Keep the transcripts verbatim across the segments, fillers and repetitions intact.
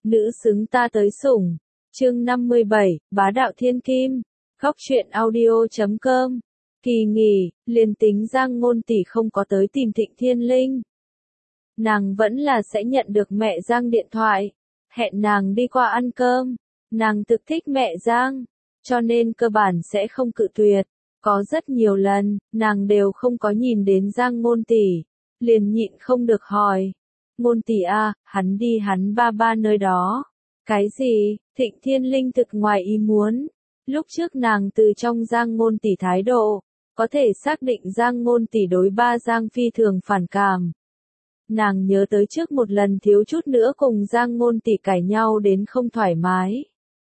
nữ xứng ta tới sủng. Chương năm mươi bảy, Bá đạo thiên kim. Góc truyện audio chấm com. Kỳ nghỉ, liền tính Giang Ngôn tỷ không có tới tìm Thịnh Thiên Linh, nàng vẫn là sẽ nhận được mẹ Giang điện thoại, hẹn nàng đi qua ăn cơm. Nàng thực thích mẹ Giang, cho nên cơ bản sẽ không cự tuyệt. Có rất nhiều lần, nàng đều không có nhìn đến Giang Ngôn tỷ, liền nhịn không được hỏi. Ngôn tỷ a, hắn đi hắn ba ba nơi đó. Cái gì? Thịnh Thiên Linh thực ngoài ý muốn. Lúc trước nàng từ trong Giang Ngôn tỷ thái độ, có thể xác định Giang Ngôn tỷ đối ba Giang phi thường phản cảm. Nàng nhớ tới trước một lần thiếu chút nữa cùng Giang Ngôn tỷ cãi nhau đến không thoải mái.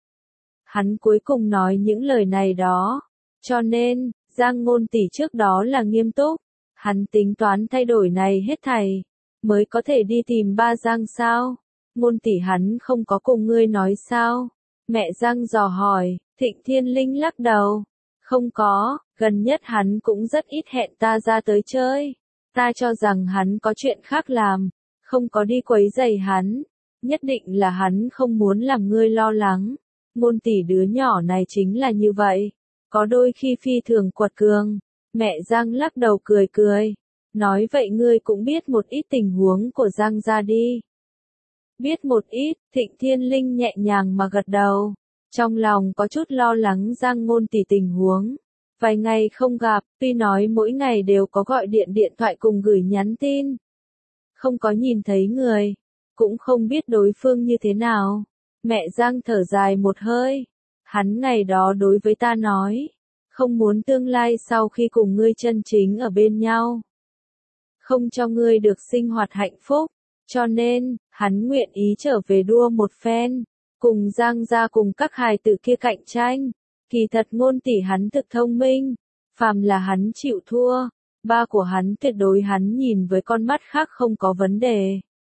Hắn cuối cùng nói những lời này đó. Cho nên, Giang Ngôn tỷ trước đó là nghiêm túc. Hắn tính toán thay đổi này hết thảy, mới có thể đi tìm ba Giang sao? Ngôn tỷ hắn không có cùng ngươi nói sao? Mẹ Giang dò hỏi. Thịnh Thiên Linh lắc đầu. Không có, gần nhất hắn cũng rất ít hẹn ta ra tới chơi. Ta cho rằng hắn có chuyện khác làm, không có đi quấy rầy hắn. Nhất định là hắn không muốn làm ngươi lo lắng. Ngôn tỷ đứa nhỏ này chính là như vậy, có đôi khi phi thường quật cường. Mẹ Giang lắc đầu cười cười, nói vậy ngươi cũng biết một ít tình huống của Giang gia đi. Biết một ít, Thịnh Thiên Linh nhẹ nhàng mà gật đầu, trong lòng có chút lo lắng Giang Ngôn tỷ tình huống. Vài ngày không gặp, tuy nói mỗi ngày đều có gọi điện điện thoại cùng gửi nhắn tin, không có nhìn thấy người, cũng không biết đối phương như thế nào. Mẹ Giang thở dài một hơi, hắn ngày đó đối với ta nói, không muốn tương lai sau khi cùng ngươi chân chính ở bên nhau, không cho ngươi được sinh hoạt hạnh phúc, cho nên, hắn nguyện ý trở về đua một phen, cùng Giang gia cùng các hài tử kia cạnh tranh. Kỳ thật Ngôn tỷ hắn thực thông minh, phàm là hắn chịu thua, ba của hắn tuyệt đối hắn nhìn với con mắt khác không có vấn đề.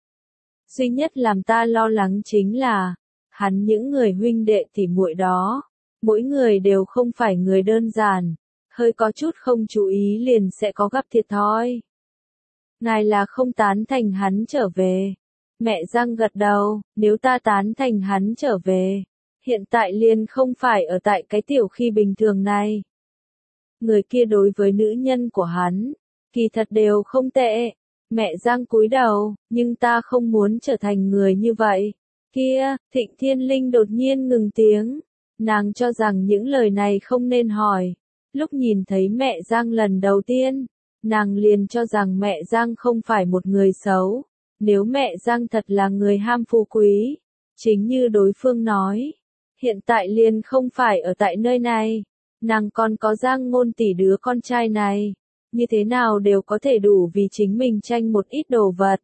Duy nhất làm ta lo lắng chính là, hắn những người huynh đệ tỉ muội đó, mỗi người đều không phải người đơn giản, hơi có chút không chú ý liền sẽ có gặp thiệt thòi. Ngài là không tán thành hắn trở về. Mẹ Giang gật đầu, nếu ta tán thành hắn trở về, hiện tại liền không phải ở tại cái tiểu khi bình thường này. Người kia đối với nữ nhân của hắn, kỳ thật đều không tệ. Mẹ Giang cúi đầu, nhưng ta không muốn trở thành người như vậy. Kia, Thịnh Thiên Linh đột nhiên ngừng tiếng. Nàng cho rằng những lời này không nên hỏi. Lúc nhìn thấy mẹ Giang lần đầu tiên, nàng liền cho rằng mẹ Giang không phải một người xấu. Nếu mẹ Giang thật là người ham phú quý, chính như đối phương nói, hiện tại liền không phải ở tại nơi này, nàng còn có Giang Ngôn tỷ đứa con trai này, như thế nào đều có thể đủ vì chính mình tranh một ít đồ vật.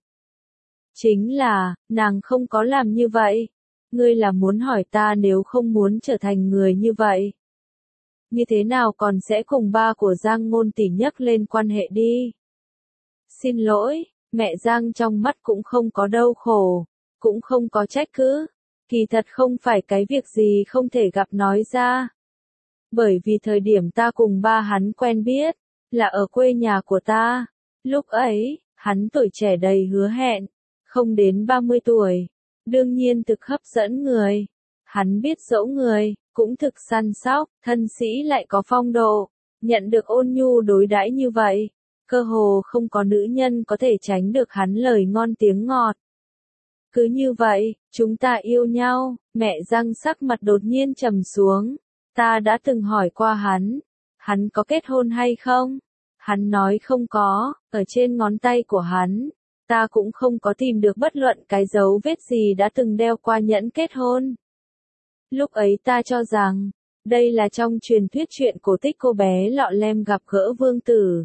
Chính là, nàng không có làm như vậy. Ngươi là muốn hỏi ta nếu không muốn trở thành người như vậy, như thế nào còn sẽ cùng ba của Giang Ngôn tỷ nhắc lên quan hệ đi. Xin lỗi. Mẹ Giang trong mắt cũng không có đau khổ, cũng không có trách cứ, kỳ thật không phải cái việc gì không thể gặp nói ra. Bởi vì thời điểm ta cùng ba hắn quen biết, là ở quê nhà của ta, lúc ấy, hắn tuổi trẻ đầy hứa hẹn, không đến ba mươi tuổi, đương nhiên thực hấp dẫn người, hắn biết dỗ người, cũng thực săn sóc, thân sĩ lại có phong độ, nhận được ôn nhu đối đãi như vậy. Cơ hồ không có nữ nhân có thể tránh được hắn lời ngon tiếng ngọt. Cứ như vậy, chúng ta yêu nhau. Mẹ Giang sắc mặt đột nhiên trầm xuống. Ta đã từng hỏi qua hắn, hắn có kết hôn hay không? Hắn nói không có, ở trên ngón tay của hắn, ta cũng không có tìm được bất luận cái dấu vết gì đã từng đeo qua nhẫn kết hôn. Lúc ấy ta cho rằng, đây là trong truyền thuyết chuyện cổ tích cô bé lọ lem gặp gỡ vương tử.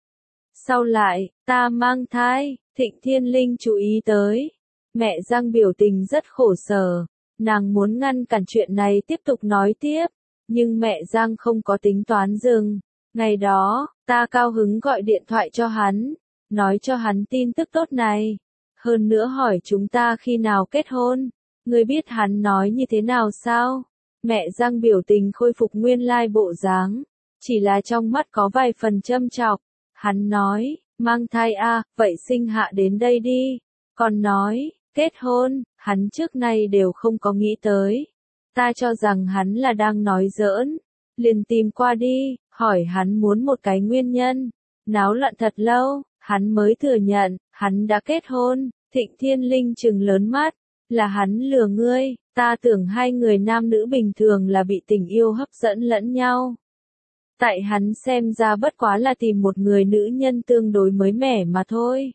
Sau lại, ta mang thai, Thịnh Thiên Linh chú ý tới. Mẹ Giang biểu tình rất khổ sở, nàng muốn ngăn cản chuyện này tiếp tục nói tiếp, nhưng mẹ Giang không có tính toán dừng. Ngày đó, ta cao hứng gọi điện thoại cho hắn, nói cho hắn tin tức tốt này. Hơn nữa hỏi chúng ta khi nào kết hôn. Ngươi biết hắn nói như thế nào sao? Mẹ Giang biểu tình khôi phục nguyên lai bộ dáng, chỉ là trong mắt có vài phần châm chọc. Hắn nói, mang thai a, vậy sinh hạ đến đây đi. Còn nói, Kết hôn, hắn trước nay đều không có nghĩ tới. Ta cho rằng hắn là đang nói giỡn. Liền tìm qua đi, hỏi hắn muốn một cái nguyên nhân. Náo loạn thật lâu, hắn mới thừa nhận, hắn đã kết hôn. Thịnh Thiên Linh trừng lớn mắt, là hắn lừa ngươi, ta tưởng hai người nam nữ bình thường là bị tình yêu hấp dẫn lẫn nhau. Tại hắn xem ra bất quá là tìm một người nữ nhân tương đối mới mẻ mà thôi.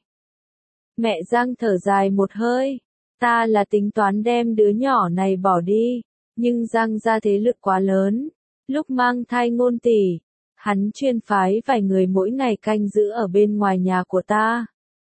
Mẹ Giang thở dài một hơi, ta là tính toán đem đứa nhỏ này bỏ đi, nhưng Giang gia thế lực quá lớn, lúc mang thai Ngôn tỷ, hắn chuyên phái vài người mỗi ngày canh giữ ở bên ngoài nhà của ta.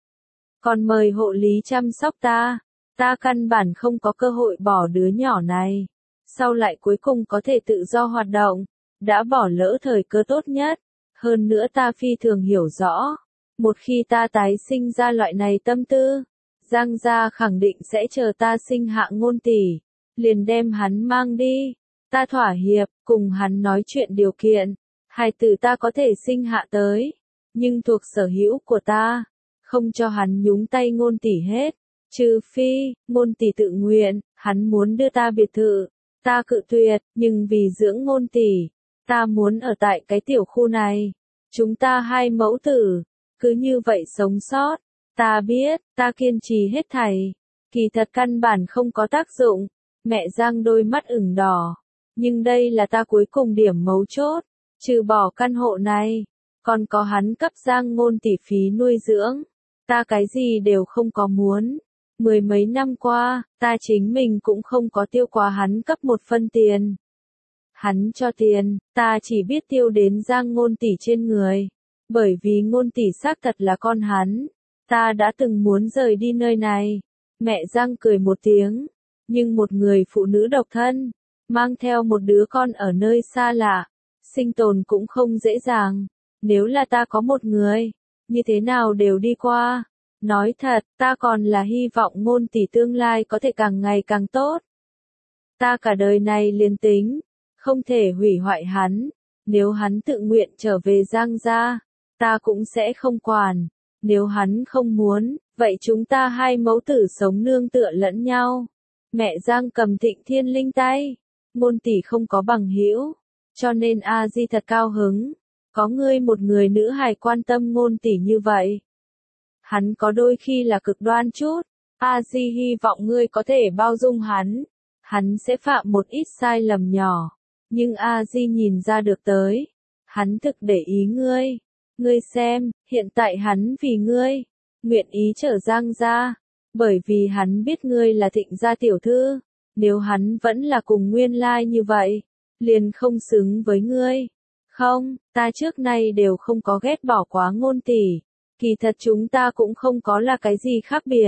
Còn mời hộ lý chăm sóc ta, ta căn bản không có cơ hội bỏ đứa nhỏ này. Sau lại cuối cùng có thể tự do hoạt động, đã bỏ lỡ thời cơ tốt nhất. Hơn nữa ta phi thường hiểu rõ, một khi ta tái sinh ra loại này tâm tư, Giang gia khẳng định sẽ chờ ta sinh hạ Ngôn tỷ, liền đem hắn mang đi. Ta thỏa hiệp, cùng hắn nói chuyện điều kiện, hài tử ta có thể sinh hạ tới, nhưng thuộc sở hữu của ta, không cho hắn nhúng tay Ngôn tỷ hết, trừ phi, Ngôn tỷ tự nguyện, hắn muốn đưa ta biệt thự, ta cự tuyệt, nhưng vì dưỡng Ngôn tỷ, ta muốn ở tại cái tiểu khu này, chúng ta hai mẫu tử, cứ như vậy sống sót, ta biết, ta kiên trì hết thảy, kỳ thật căn bản không có tác dụng, mẹ Giang đôi mắt ửng đỏ, nhưng đây là ta cuối cùng điểm mấu chốt, trừ bỏ căn hộ này, còn có hắn cấp Giang Ngôn tỷ phí nuôi dưỡng. Ta cái gì đều không có muốn. Mười mấy năm qua, ta chính mình cũng không có tiêu quá hắn cấp một phân tiền. Hắn cho tiền, ta chỉ biết tiêu đến Giang Ngôn tỷ trên người. Bởi vì Ngôn tỷ xác thật là con hắn. Ta đã từng muốn rời đi nơi này. Mẹ Giang cười một tiếng. Nhưng một người phụ nữ độc thân, mang theo một đứa con ở nơi xa lạ, sinh tồn cũng không dễ dàng. Nếu là ta có một người, như thế nào đều đi qua. Nói thật, ta còn là hy vọng Ngôn tỷ tương lai có thể càng ngày càng tốt. Ta cả đời này liền tính, không thể hủy hoại hắn. Nếu hắn tự nguyện trở về Giang gia, ta cũng sẽ không quản. Nếu hắn không muốn, vậy chúng ta hai mẫu tử sống nương tựa lẫn nhau. Mẹ Giang cầm Thịnh Thiên Linh tay. Ngôn tỷ không có bằng hữu, cho nên A Di thật cao hứng. Có ngươi một người nữ hài quan tâm Ngôn tỷ như vậy. Hắn có đôi khi là cực đoan chút, A Di hy vọng ngươi có thể bao dung hắn. Hắn sẽ phạm một ít sai lầm nhỏ, nhưng A Di nhìn ra được tới. Hắn thực để ý ngươi. Ngươi xem, hiện tại hắn vì ngươi, nguyện ý trở Giang gia, bởi vì hắn biết ngươi là Thịnh gia tiểu thư. Nếu hắn vẫn là cùng nguyên lai như vậy, liền không xứng với ngươi. Không, ta trước nay đều không có ghét bỏ quá Ngôn tỷ. Kỳ thật chúng ta cũng không có là cái gì khác biệt.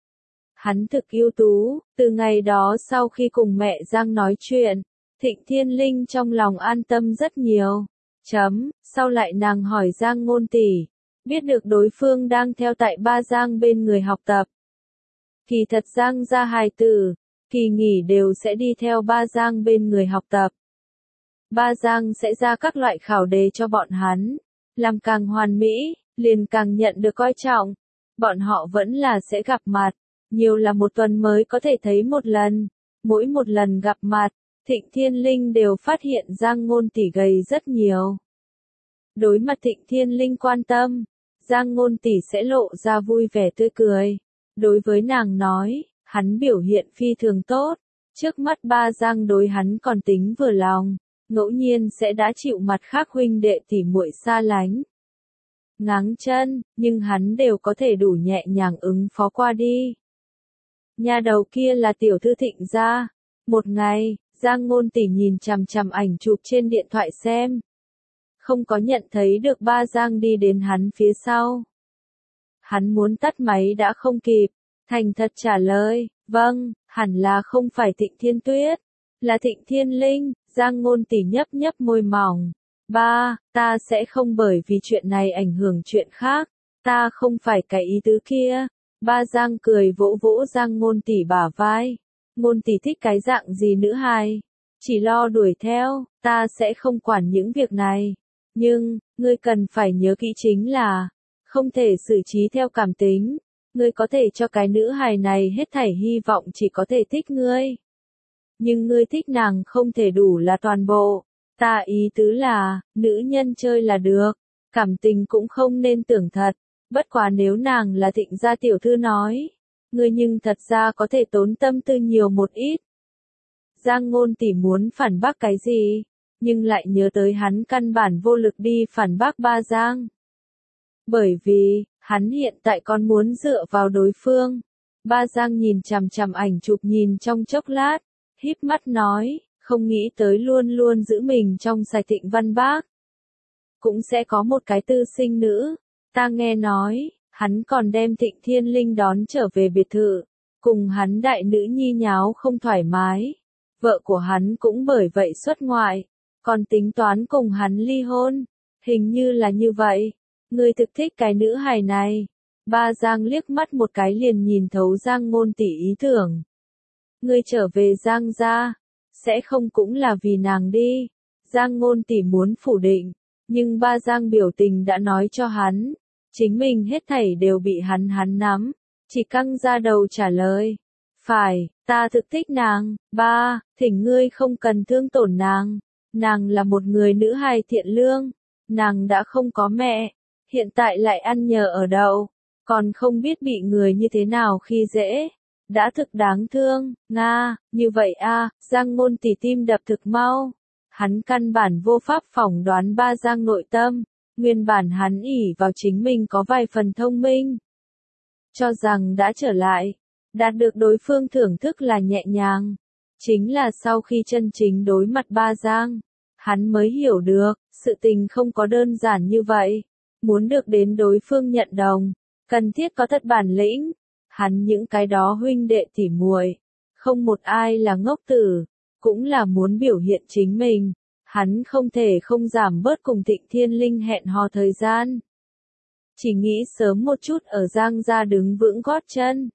Hắn thực ưu tú, từ ngày đó sau khi cùng mẹ Giang nói chuyện, Thịnh Thiên Linh trong lòng an tâm rất nhiều. Chấm, sau lại nàng hỏi Giang Ngôn tỷ, biết được đối phương đang theo tại ba Giang bên người học tập. Kỳ thật Giang gia hài tử, kỳ nghỉ đều sẽ đi theo ba Giang bên người học tập. Ba Giang sẽ ra các loại khảo đề cho bọn hắn, làm càng hoàn mỹ, liền càng nhận được coi trọng. Bọn họ vẫn là sẽ gặp mặt, nhiều là một tuần mới có thể thấy một lần. Mỗi một lần gặp mặt, Thịnh Thiên Linh đều phát hiện Giang Ngôn tỷ gầy rất nhiều. Đối mặt Thịnh Thiên Linh quan tâm, Giang Ngôn tỷ sẽ lộ ra vui vẻ tươi cười. Đối với nàng nói, hắn biểu hiện phi thường tốt, trước mắt ba Giang đối hắn còn tính vừa lòng, ngẫu nhiên sẽ đã chịu mặt khác huynh đệ tỉ muội xa lánh. Ngáng chân, nhưng hắn đều có thể đủ nhẹ nhàng ứng phó qua đi. Nhà đầu kia là tiểu thư Thịnh gia. Một ngày, Giang Ngôn tỷ nhìn chằm chằm ảnh chụp trên điện thoại xem. Không có nhận thấy được ba Giang đi đến hắn phía sau. Hắn muốn tắt máy đã không kịp, thành thật trả lời, vâng, hẳn là không phải Thịnh Thiên Tuyết, là Thịnh Thiên Linh. Giang Ngôn tỷ nhấp nhấp môi mỏng. Ba, ta sẽ không bởi vì chuyện này ảnh hưởng chuyện khác, ta không phải cái ý tứ kia. Ba Giang cười vỗ vỗ Giang Ngôn tỷ bả vai. Ngôn tỷ thích cái dạng gì nữ hài? Chỉ lo đuổi theo, ta sẽ không quản những việc này. Nhưng, ngươi cần phải nhớ kỹ chính là, không thể xử trí theo cảm tính. Ngươi có thể cho cái nữ hài này hết thảy hy vọng chỉ có thể thích ngươi. Nhưng ngươi thích nàng không thể đủ là toàn bộ. Ta ý tứ là, nữ nhân chơi là được, cảm tình cũng không nên tưởng thật. Bất quá nếu nàng là Thịnh gia tiểu thư nói, ngươi nhưng thật ra có thể tốn tâm tư nhiều một ít. Giang Ngôn Tỷ muốn phản bác cái gì, nhưng lại nhớ tới hắn căn bản vô lực đi phản bác Ba Giang. Bởi vì, hắn hiện tại còn muốn dựa vào đối phương. Ba Giang nhìn chằm chằm ảnh chụp nhìn trong chốc lát, híp mắt nói, không nghĩ tới luôn luôn giữ mình trong sạch Thịnh Văn Bác. Cũng sẽ có một cái tư sinh nữ, ta nghe nói, hắn còn đem Thịnh Thiên Linh đón trở về biệt thự, cùng hắn đại nữ nhi nháo không thoải mái. Vợ của hắn cũng bởi vậy xuất ngoại, còn tính toán cùng hắn ly hôn, hình như là như vậy. Ngươi thực thích cái nữ hài này. Ba Giang liếc mắt một cái liền nhìn thấu Giang Ngôn Tỷ ý tưởng. Ngươi trở về Giang gia, sẽ không cũng là vì nàng đi. Giang Ngôn Tỷ muốn phủ định, nhưng Ba Giang biểu tình đã nói cho hắn, chính mình hết thảy đều bị hắn hắn nắm, chỉ căng ra đầu trả lời. Phải, ta thực thích nàng. Ba, thỉnh ngươi không cần thương tổn nàng. Nàng là một người nữ hài thiện lương, nàng đã không có mẹ, hiện tại lại ăn nhờ ở đậu, còn không biết bị người như thế nào khi dễ, đã thực đáng thương. Nga, như vậy a, Giang Ngôn Tỷ tim đập thực mau. Hắn căn bản vô pháp phỏng đoán Ba Giang nội tâm, nguyên bản hắn ỷ vào chính mình có vài phần thông minh, cho rằng đã trở lại, đạt được đối phương thưởng thức là nhẹ nhàng. Chính là sau khi chân chính đối mặt Ba Giang, hắn mới hiểu được, sự tình không có đơn giản như vậy. Muốn được đến đối phương nhận đồng, cần thiết có thật bản lĩnh. Hắn những cái đó huynh đệ tỉ muội, không một ai là ngốc tử, cũng là muốn biểu hiện chính mình. Hắn không thể không giảm bớt cùng Thịnh Thiên Linh hẹn hò thời gian. Chỉ nghĩ sớm một chút ở Giang gia đứng vững gót chân.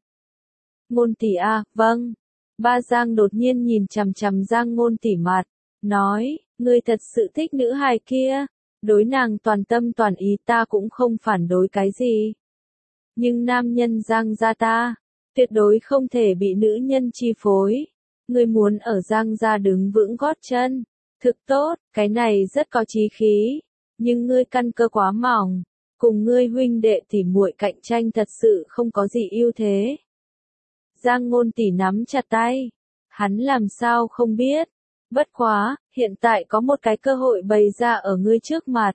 Ngôn Tỷ a, vâng. Ba Giang đột nhiên nhìn chằm chằm Giang Ngôn Tỷ mặt, nói, ngươi thật sự thích nữ hài kia, đối nàng toàn tâm toàn ý ta cũng không phản đối cái gì. Nhưng nam nhân Giang gia ta, tuyệt đối không thể bị nữ nhân chi phối. Ngươi muốn ở Giang gia đứng vững gót chân, thực tốt, cái này rất có chí khí, nhưng ngươi căn cơ quá mỏng, cùng ngươi huynh đệ tỉ muội cạnh tranh thật sự không có gì ưu thế. Giang Ngôn Tỷ nắm chặt tay, hắn làm sao không biết, bất quá, hiện tại có một cái cơ hội bày ra ở ngươi trước mặt.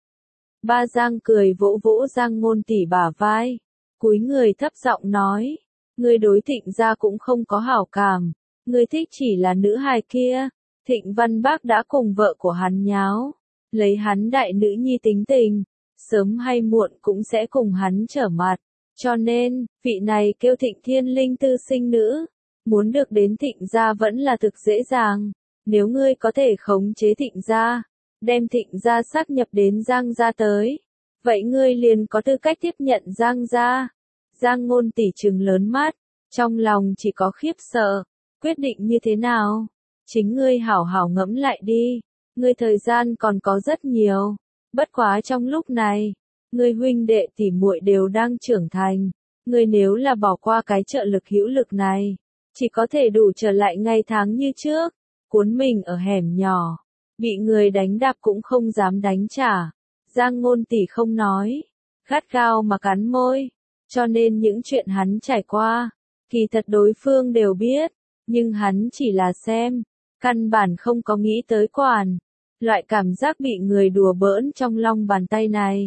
Ba Giang cười vỗ vỗ Giang Ngôn Tỷ bả vai, cúi người thấp giọng nói, ngươi đối Thịnh gia cũng không có hảo cảm, ngươi thích chỉ là nữ hài kia. Thịnh Văn Bác đã cùng vợ của hắn nháo, lấy hắn đại nữ nhi tính tình, sớm hay muộn cũng sẽ cùng hắn trở mặt. Cho nên, vị này kêu Thịnh Thiên Linh tư sinh nữ, muốn được đến Thịnh gia vẫn là thực dễ dàng. Nếu ngươi có thể khống chế Thịnh gia, đem Thịnh gia sáp nhập đến Giang gia tới, vậy ngươi liền có tư cách tiếp nhận Giang gia. Giang Ngôn Tỷ trừng lớn mắt, trong lòng chỉ có khiếp sợ, quyết định như thế nào? Chính ngươi hảo hảo ngẫm lại đi, ngươi thời gian còn có rất nhiều, bất quá trong lúc này, ngươi huynh đệ tỉ muội đều đang trưởng thành, ngươi nếu là bỏ qua cái trợ lực hữu lực này, chỉ có thể đủ trở lại ngày tháng như trước, cuốn mình ở hẻm nhỏ, bị người đánh đạp cũng không dám đánh trả. Giang Ngôn Tỷ không nói, gắt gao mà cắn môi, cho nên những chuyện hắn trải qua, kỳ thật đối phương đều biết, nhưng hắn chỉ là xem, căn bản không có nghĩ tới quản. Loại cảm giác bị người đùa bỡn trong lòng bàn tay này,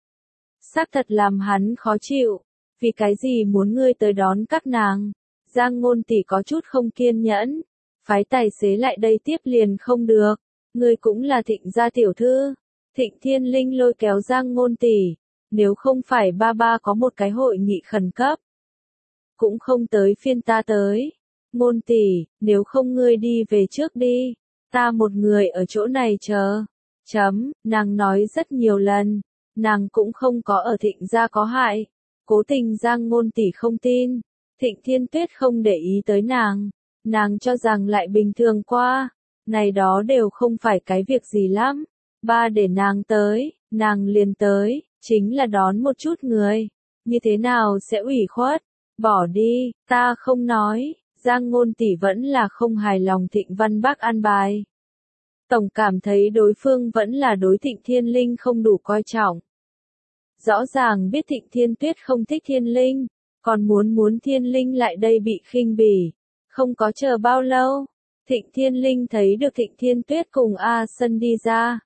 xác thật làm hắn khó chịu. Vì cái gì muốn ngươi tới đón các nàng? Giang Ngôn Tỷ có chút không kiên nhẫn, phái tài xế lại đây tiếp liền không được. Ngươi cũng là Thịnh gia tiểu thư. Thịnh Thiên Linh lôi kéo Giang Ngôn Tỷ, nếu không phải ba ba có một cái hội nghị khẩn cấp, cũng không tới phiên ta tới. Ngôn Tỷ, nếu không ngươi đi về trước đi, ta một người ở chỗ này chờ. Chấm, nàng nói rất nhiều lần, nàng cũng không có ở Thịnh gia có hại. Cố tình Giang Ngôn Tỷ không tin, Thịnh Thiên Tuyết không để ý tới nàng, nàng cho rằng lại bình thường qua, này đó đều không phải cái việc gì lắm. Ba để nàng tới, nàng liền tới, chính là đón một chút người. Như thế nào sẽ ủy khuất? Bỏ đi, ta không nói. Giang Ngôn Tỷ vẫn là không hài lòng Thịnh Văn Bác an bài. Tổng cảm thấy đối phương vẫn là đối Thịnh Thiên Linh không đủ coi trọng. Rõ ràng biết Thịnh Thiên Tuyết không thích Thiên Linh, còn muốn muốn Thiên Linh lại đây bị khinh bỉ. Không có chờ bao lâu, Thịnh Thiên Linh thấy được Thịnh Thiên Tuyết cùng A Sân đi ra.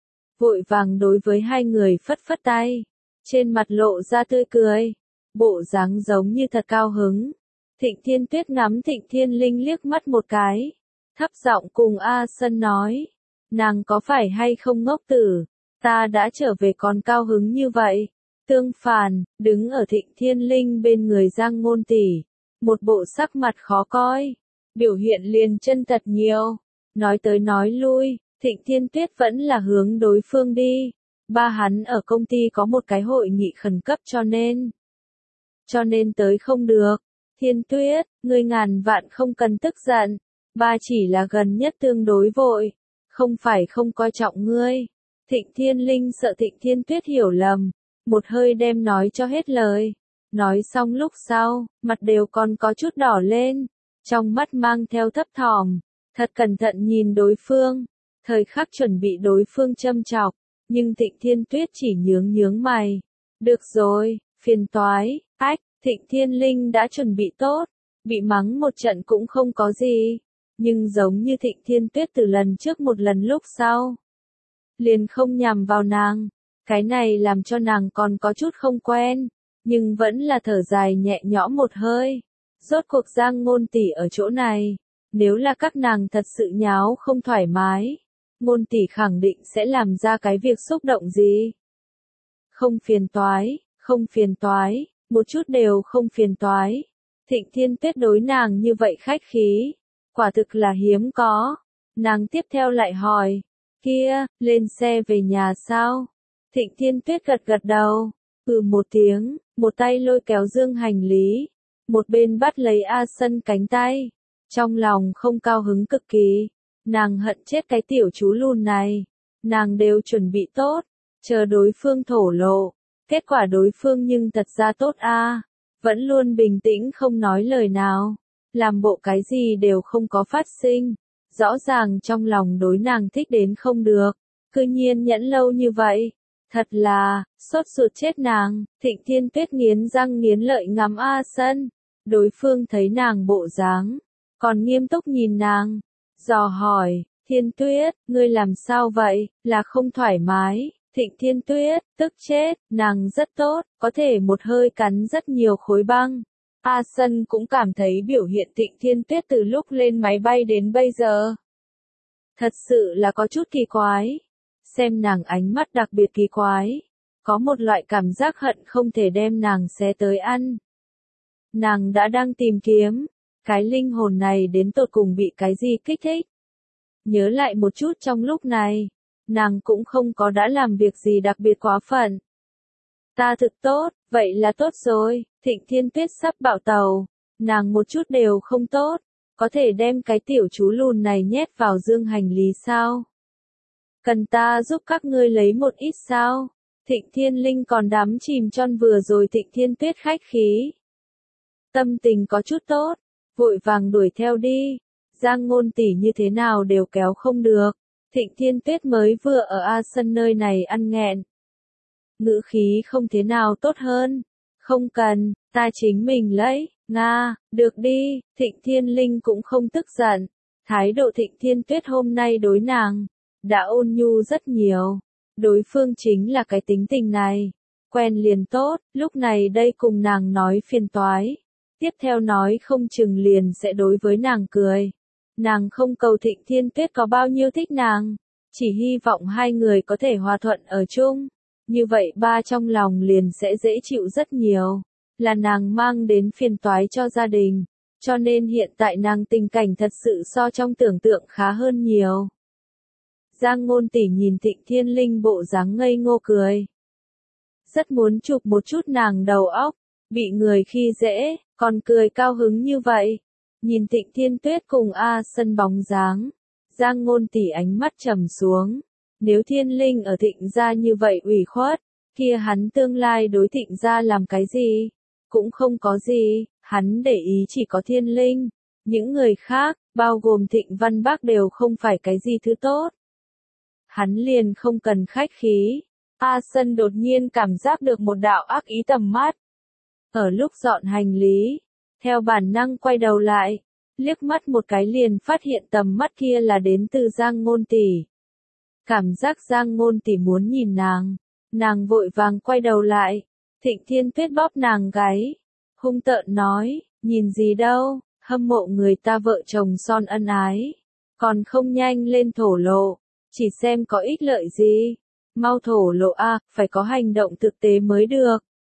Vội vàng đối với hai người phất phất tay, trên mặt lộ ra tươi cười, bộ dáng giống như thật cao hứng. Thịnh Thiên Tuyết ngắm Thịnh Thiên Linh liếc mắt một cái, thấp giọng cùng A Sân nói, nàng có phải hay không ngốc tử, ta đã trở về còn cao hứng như vậy. Tương phản, đứng ở Thịnh Thiên Linh bên người Giang Ngôn Tỷ, một bộ sắc mặt khó coi, biểu hiện liền chân thật nhiều. Nói tới nói lui, Thịnh Thiên Tuyết vẫn là hướng đối phương đi. Ba hắn ở công ty có một cái hội nghị khẩn cấp cho nên. Cho nên tới không được. Thiên Tuyết, ngươi ngàn vạn không cần tức giận. Ba chỉ là gần nhất tương đối vội. Không phải không coi trọng ngươi. Thịnh Thiên Linh sợ Thịnh Thiên Tuyết hiểu lầm. Một hơi đem nói cho hết lời. Nói xong lúc sau, mặt đều còn có chút đỏ lên. Trong mắt mang theo thấp thỏm. Thật cẩn thận nhìn đối phương. Thời khắc chuẩn bị đối phương châm chọc. Nhưng Thịnh Thiên Tuyết chỉ nhướng nhướng mày. Được rồi, phiền toái, ách, Thịnh Thiên Linh đã chuẩn bị tốt. Bị mắng một trận cũng không có gì. Nhưng giống như Thịnh Thiên Tuyết từ lần trước một lần lúc sau. Liền không nhằm vào nàng. Cái này làm cho nàng còn có chút không quen. Nhưng vẫn là thở dài nhẹ nhõm một hơi. Rốt cuộc Giang Ngôn Tỷ ở chỗ này. Nếu là các nàng thật sự nháo không thoải mái. Ngôn Tỷ khẳng định sẽ làm ra cái việc xúc động gì. Không phiền toái, không phiền toái, một chút đều không phiền toái. Thịnh Thiên Tuyết đối nàng như vậy khách khí. Quả thực là hiếm có. Nàng tiếp theo lại hỏi. Kia, lên xe về nhà sao? Thịnh Thiên Tuyết gật gật đầu. Ừ một tiếng, một tay lôi kéo dương hành lý. Một bên bắt lấy A Sân cánh tay. Trong lòng không cao hứng cực kỳ. Nàng hận chết cái tiểu chú lùn này. Nàng đều chuẩn bị tốt. Chờ đối phương thổ lộ. Kết quả đối phương nhưng thật ra tốt a, vẫn luôn bình tĩnh không nói lời nào. Làm bộ cái gì đều không có phát sinh. Rõ ràng trong lòng đối nàng thích đến không được. Cứ nhiên nhẫn lâu như vậy. Thật là, sốt ruột chết nàng. Thịnh Thiên Tuyết nghiến răng nghiến lợi ngắm A Sân. Đối phương thấy nàng bộ dáng. Còn nghiêm túc nhìn nàng. Dò hỏi, Thiên Tuyết, ngươi làm sao vậy, là không thoải mái. Thịnh Thiên Tuyết, tức chết, nàng rất tốt, có thể một hơi cắn rất nhiều khối băng. A Sân cũng cảm thấy biểu hiện Thịnh Thiên Tuyết từ lúc lên máy bay đến bây giờ. Thật sự là có chút kỳ quái. Xem nàng ánh mắt đặc biệt kỳ quái. Có một loại cảm giác hận không thể đem nàng xé tới ăn. Nàng đã đang tìm kiếm. Cái linh hồn này đến tột cùng bị cái gì kích thích. Nhớ lại một chút trong lúc này. Nàng cũng không có đã làm việc gì đặc biệt quá phận. Ta thực tốt, vậy là tốt rồi. Thịnh Thiên Tuyết sắp bạo tàu. Nàng một chút đều không tốt. Có thể đem cái tiểu chú lùn này nhét vào dương hành lý sao? Cần ta giúp các ngươi lấy một ít sao? Thịnh Thiên Linh còn đắm chìm trong vừa rồi Thịnh Thiên Tuyết khách khí. Tâm tình có chút tốt. Vội vàng đuổi theo đi. Giang Ngôn Tỷ như thế nào đều kéo không được. Thịnh Thiên Tuyết mới vừa ở A Sân nơi này ăn nghẹn. Ngữ khí không thế nào tốt hơn. Không cần, ta chính mình lấy, Nga, được đi. Thịnh Thiên Linh cũng không tức giận. Thái độ Thịnh Thiên Tuyết hôm nay đối nàng đã ôn nhu rất nhiều. Đối phương chính là cái tính tình này. Quen liền tốt, lúc này đây cùng nàng nói phiền toái. Tiếp theo nói không chừng liền sẽ đối với nàng cười. Nàng không cầu Thịnh Thiên Tuyết có bao nhiêu thích nàng. Chỉ hy vọng hai người có thể hòa thuận ở chung. Như vậy ba trong lòng liền sẽ dễ chịu rất nhiều. Là nàng mang đến phiền toái cho gia đình. Cho nên hiện tại nàng tình cảnh thật sự so trong tưởng tượng khá hơn nhiều. Giang Ngôn Tỷ nhìn Thịnh Thiên Linh bộ dáng ngây ngô cười. Rất muốn chụp một chút nàng đầu óc. Bị người khi dễ, còn cười cao hứng như vậy. Nhìn Thịnh Thiên Tuyết cùng A Sân bóng dáng. Giang Ngôn Tỷ ánh mắt trầm xuống. Nếu Thiên Linh ở Thịnh gia như vậy ủy khuất, kia hắn tương lai đối Thịnh gia làm cái gì? Cũng không có gì, hắn để ý chỉ có Thiên Linh. Những người khác, bao gồm Thịnh Văn Bác đều không phải cái gì thứ tốt. Hắn liền không cần khách khí. A Sân đột nhiên cảm giác được một đạo ác ý tầm mắt. Ở lúc dọn hành lý, theo bản năng quay đầu lại, liếc mắt một cái liền phát hiện tầm mắt kia là đến từ Giang Ngôn Tỷ. Cảm giác Giang Ngôn Tỷ muốn nhìn nàng, nàng vội vàng quay đầu lại, Thịnh Thiên Tuyết bóp nàng gáy, hung tợn nói, nhìn gì đâu, hâm mộ người ta vợ chồng son ân ái, còn không nhanh lên thổ lộ, chỉ xem có ích lợi gì, mau thổ lộ a, phải có hành động thực tế mới được.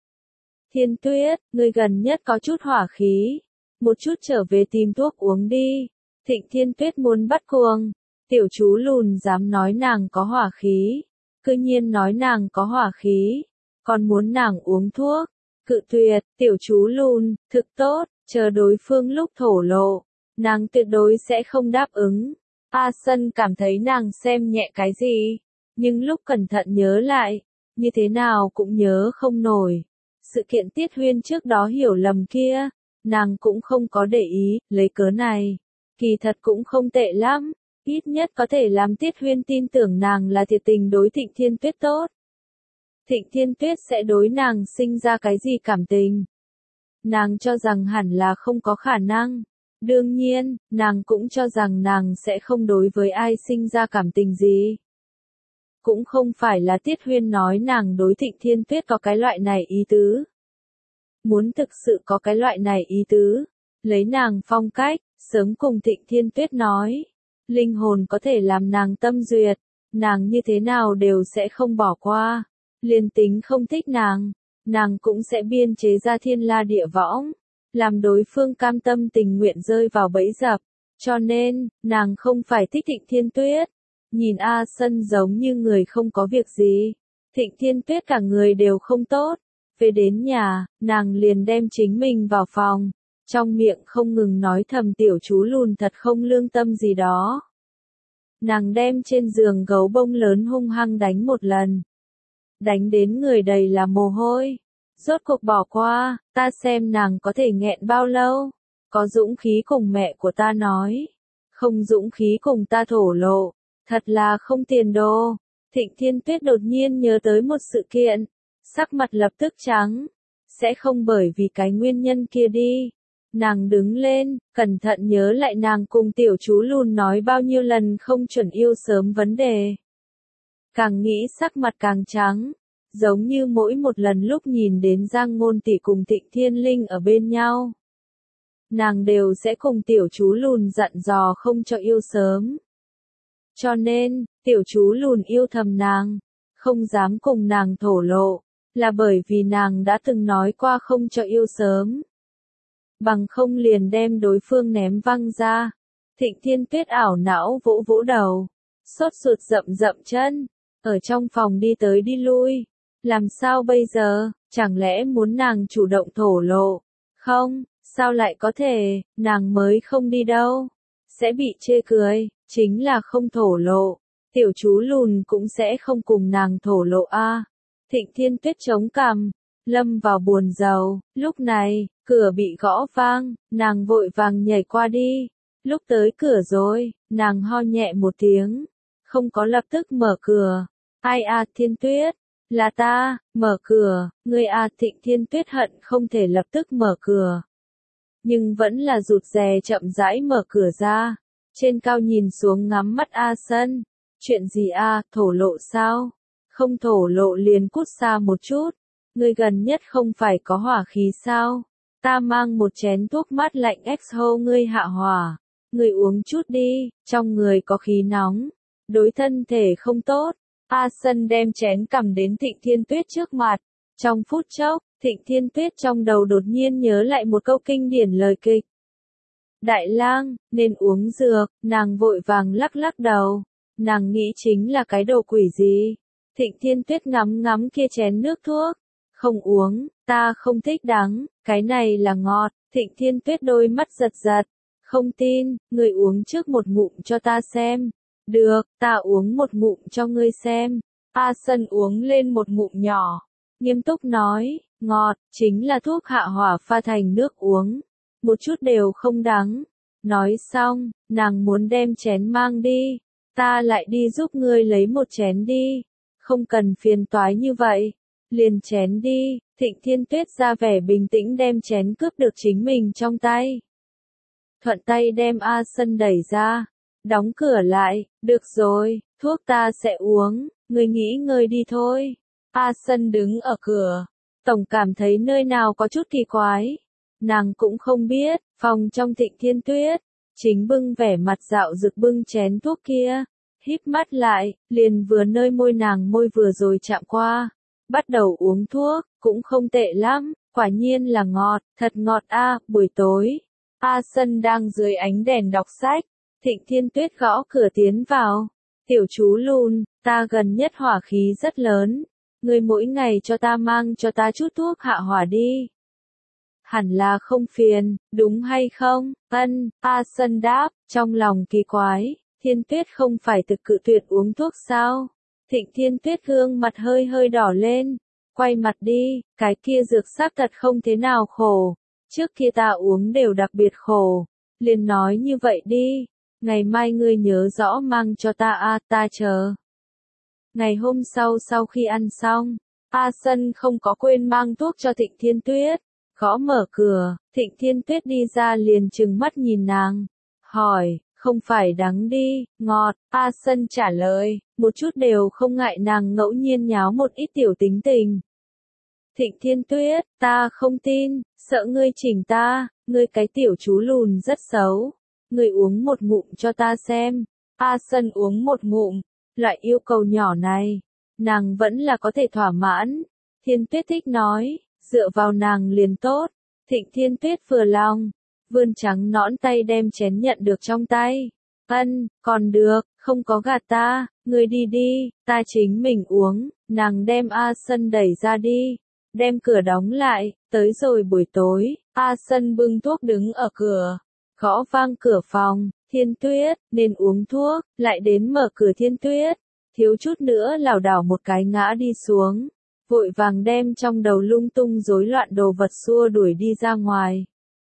Thiên Tuyết, ngươi gần nhất có chút hỏa khí, một chút trở về tìm thuốc uống đi. Thịnh Thiên Tuyết muốn bắt cuồng, tiểu chú lùn dám nói nàng có hỏa khí, cư nhiên nói nàng có hỏa khí, còn muốn nàng uống thuốc, cự tuyệt, tiểu chú lùn, thực tốt, chờ đối phương lúc thổ lộ, nàng tuyệt đối sẽ không đáp ứng. A Sân cảm thấy nàng xem nhẹ cái gì, nhưng lúc cẩn thận nhớ lại, như thế nào cũng nhớ không nổi. Sự kiện Tiết Huyên trước đó hiểu lầm kia, nàng cũng không có để ý, lấy cớ này, kỳ thật cũng không tệ lắm, ít nhất có thể làm Tiết Huyên tin tưởng nàng là thiệt tình đối Thịnh Thiên Tuyết tốt. Thịnh Thiên Tuyết sẽ đối nàng sinh ra cái gì cảm tình? Nàng cho rằng hẳn là không có khả năng. Đương nhiên, nàng cũng cho rằng nàng sẽ không đối với ai sinh ra cảm tình gì. Cũng không phải là Tiết Huyên nói nàng đối Thịnh Thiên Tuyết có cái loại này ý tứ. Muốn thực sự có cái loại này ý tứ, lấy nàng phong cách, sớm cùng Thịnh Thiên Tuyết nói. Linh hồn có thể làm nàng tâm duyệt, nàng như thế nào đều sẽ không bỏ qua. Liên tính không thích nàng, nàng cũng sẽ biên chế ra thiên la địa võng, làm đối phương cam tâm tình nguyện rơi vào bẫy dập. Cho nên, nàng không phải thích Thịnh Thiên Tuyết. Nhìn A Sân giống như người không có việc gì. Thịnh Thiên Tuyết cả người đều không tốt. Về đến nhà, nàng liền đem chính mình vào phòng. Trong miệng không ngừng nói thầm tiểu chú lùn thật không lương tâm gì đó. Nàng đem trên giường gấu bông lớn hung hăng đánh một lần. Đánh đến người đầy là mồ hôi. Rốt cuộc bỏ qua, ta xem nàng có thể nghẹn bao lâu. Có dũng khí cùng mẹ của ta nói. Không dũng khí cùng ta thổ lộ. Thật là không tiền đồ. Thịnh Thiên Tuyết đột nhiên nhớ tới một sự kiện. Sắc mặt lập tức trắng. Sẽ không bởi vì cái nguyên nhân kia đi. Nàng đứng lên, cẩn thận nhớ lại nàng cùng tiểu chú lùn nói bao nhiêu lần không chuẩn yêu sớm vấn đề. Càng nghĩ sắc mặt càng trắng. Giống như mỗi một lần lúc nhìn đến Giang Ngôn Tỷ cùng Thịnh Thiên Linh ở bên nhau. Nàng đều sẽ cùng tiểu chú lùn dặn dò không cho yêu sớm. Cho nên, tiểu chú lùn yêu thầm nàng, không dám cùng nàng thổ lộ, là bởi vì nàng đã từng nói qua không cho yêu sớm. Bằng không liền đem đối phương ném văng ra. Thịnh Thiên Tuyết ảo não vỗ vỗ đầu, sốt ruột rậm rậm chân, ở trong phòng đi tới đi lui. Làm sao bây giờ, chẳng lẽ muốn nàng chủ động thổ lộ? Không, sao lại có thể, nàng mới không đi đâu. Sẽ bị chê cười, chính là không thổ lộ. Tiểu chú lùn cũng sẽ không cùng nàng thổ lộ a. À. Thịnh Thiên Tuyết chống cằm, lâm vào buồn rầu. Lúc này, cửa bị gõ vang, nàng vội vàng nhảy qua đi. Lúc tới cửa rồi, nàng ho nhẹ một tiếng, không có lập tức mở cửa. Ai à Thiên Tuyết? Là ta, mở cửa, ngươi à Thịnh Thiên Tuyết hận không thể lập tức mở cửa. Nhưng vẫn là rụt rè chậm rãi mở cửa ra. Trên cao nhìn xuống ngắm mắt A Sân. Chuyện gì a, thổ lộ sao? Không thổ lộ liền cút xa một chút. Ngươi gần nhất không phải có hỏa khí sao? Ta mang một chén thuốc mát lạnh Exo ngươi hạ hỏa. Ngươi uống chút đi, trong người có khí nóng. Đối thân thể không tốt. A Sân đem chén cầm đến Thịnh Thiên Tuyết trước mặt. Trong phút chốc, Thịnh Thiên Tuyết trong đầu đột nhiên nhớ lại một câu kinh điển lời kịch. Đại lang, nên uống dược, nàng vội vàng lắc lắc đầu. Nàng nghĩ chính là cái đồ quỷ gì. Thịnh Thiên Tuyết ngắm ngắm kia chén nước thuốc. Không uống, ta không thích đắng, cái này là ngọt. Thịnh Thiên Tuyết đôi mắt giật giật. Không tin, ngươi uống trước một ngụm cho ta xem. Được, ta uống một ngụm cho ngươi xem. A Sân uống lên một ngụm nhỏ. nghiêm túc nói, ngọt, chính là thuốc hạ hỏa pha thành nước uống, một chút đều không đắng. Nói xong, nàng muốn đem chén mang đi, ta lại đi giúp ngươi lấy một chén đi, không cần phiền toái như vậy, liền chén đi. Thịnh Thiên Tuyết ra vẻ bình tĩnh đem chén cướp được chính mình trong tay. Thuận tay đem A Sân đẩy ra, đóng cửa lại, được rồi, thuốc ta sẽ uống, ngươi nghỉ ngơi đi thôi. A Sân đứng ở cửa, tổng cảm thấy nơi nào có chút kỳ quái. Nàng cũng không biết, phòng trong Thịnh Thiên Tuyết, chính bưng vẻ mặt dạo dực bưng chén thuốc kia, híp mắt lại, liền vừa nơi môi nàng môi vừa rồi chạm qua, bắt đầu uống thuốc, cũng không tệ lắm, quả nhiên là ngọt, thật ngọt a. Buổi tối, A Sân đang dưới ánh đèn đọc sách, Thịnh Thiên Tuyết gõ cửa tiến vào, tiểu chú lùn, ta gần nhất hỏa khí rất lớn, ngươi mỗi ngày cho ta mang cho ta chút thuốc hạ hỏa đi. Hẳn là không phiền, đúng hay không? Ân, A Sân đáp, trong lòng kỳ quái, Thiên Tuyết không phải thực cự tuyệt uống thuốc sao? Thịnh Thiên Tuyết gương mặt hơi hơi đỏ lên, quay mặt đi, cái kia dược xác thật không thế nào khổ, trước kia ta uống đều đặc biệt khổ, liền nói như vậy đi, ngày mai ngươi nhớ rõ mang cho ta a, ta chờ. Ngày hôm sau sau khi ăn xong, A Sân không có quên mang thuốc cho Thịnh Thiên Tuyết, gõ mở cửa, Thịnh Thiên Tuyết đi ra liền trừng mắt nhìn nàng, hỏi, không phải đắng đi, ngọt. A Sân trả lời, một chút đều không ngại nàng ngẫu nhiên nháo một ít tiểu tính tình. Thịnh Thiên Tuyết, ta không tin, sợ ngươi chỉnh ta, ngươi cái tiểu chú lùn rất xấu, ngươi uống một ngụm cho ta xem. A Sân uống một ngụm, loại yêu cầu nhỏ này, nàng vẫn là có thể thỏa mãn. Thiên Tuyết thích nói, dựa vào nàng liền tốt. Thịnh Thiên Tuyết vừa lòng, vươn trắng nõn tay đem chén nhận được trong tay. Ân, còn được, không có gạt ta, ngươi đi đi, ta chính mình uống. Nàng đem A Sân đẩy ra đi, đem cửa đóng lại. Tới rồi buổi tối, A Sân bưng thuốc đứng ở cửa, gõ vang cửa phòng. Thiên Tuyết, nên uống thuốc, lại đến mở cửa. Thiên Tuyết, thiếu chút nữa lảo đảo một cái ngã đi xuống, vội vàng đem trong đầu lung tung rối loạn đồ vật xua đuổi đi ra ngoài.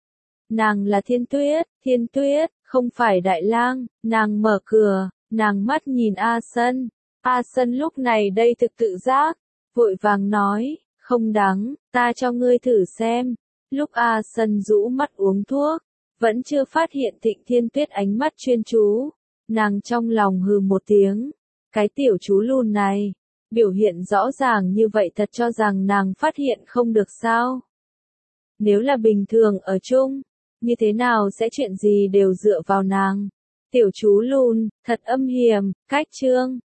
Nàng là Thiên Tuyết, Thiên Tuyết, không phải Đại Lang. Nàng mở cửa, nàng mắt nhìn A Sân. A Sân lúc này đây thực tự giác, vội vàng nói, không đắng, ta cho ngươi thử xem. Lúc A Sân rũ mắt uống thuốc, vẫn chưa phát hiện Thịnh Thiên Tuyết ánh mắt chuyên chú, nàng trong lòng hừ một tiếng, cái tiểu chú lùn này, biểu hiện rõ ràng như vậy thật cho rằng nàng phát hiện không được sao? Nếu là bình thường ở chung, như thế nào sẽ chuyện gì đều dựa vào nàng? Tiểu chú lùn, thật âm hiểm. Cách chương